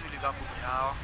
preciso ligar pro Bial.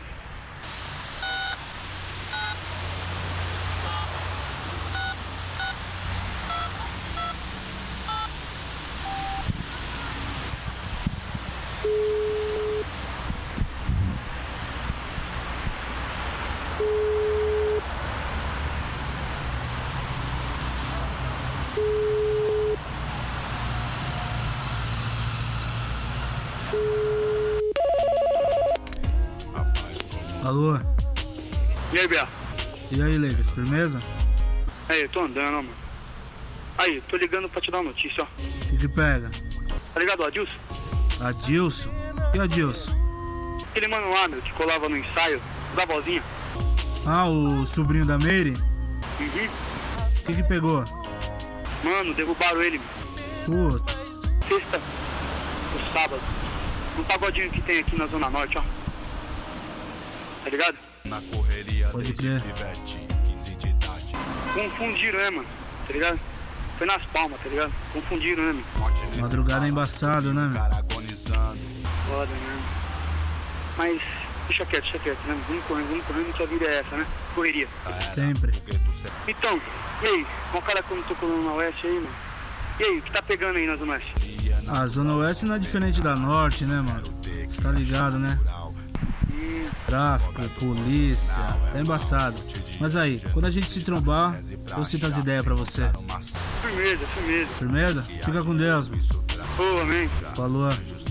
Alô? E aí, Bia? E aí, Leite, firmeza? Aí, eu tô andando, mano. Aí, tô ligando pra te dar uma notícia, ó. O que pega? Tá ligado, o Adilson? Adilson? Que Adilson? Aquele mano lá, meu, que colava no ensaio da vozinha. Ah, o sobrinho da Meire? Uhum. O que pegou? Mano, derrubaram ele, meu. Puta. Sexta, o sábado. No pagodinho que tem aqui na Zona Norte, ó. Tá ligado? Na correria Pode crer. pivete, 15 de idade. Confundiram, né, mano? Tá ligado? Foi nas palmas, tá ligado? Confundiram, né, meu? Madrugada é embaçado, né, meu? Foda, né? Mas deixa quieto, né? Vamos correndo, que a vida é essa, né? Correria. Sempre. Então, e aí? Qual cara que eu não tô colando na Oeste aí, mano? E aí, o que tá pegando aí na Zona Oeste? A Zona Oeste não é diferente da Norte, né, mano? Você tá ligado, né? Tráfico, polícia, tá embaçado. Mas aí, quando a gente se trombar, eu cito as ideias pra você. Firmeza. Firmeza? Fica com Deus, mano. Boa, amém. Falou.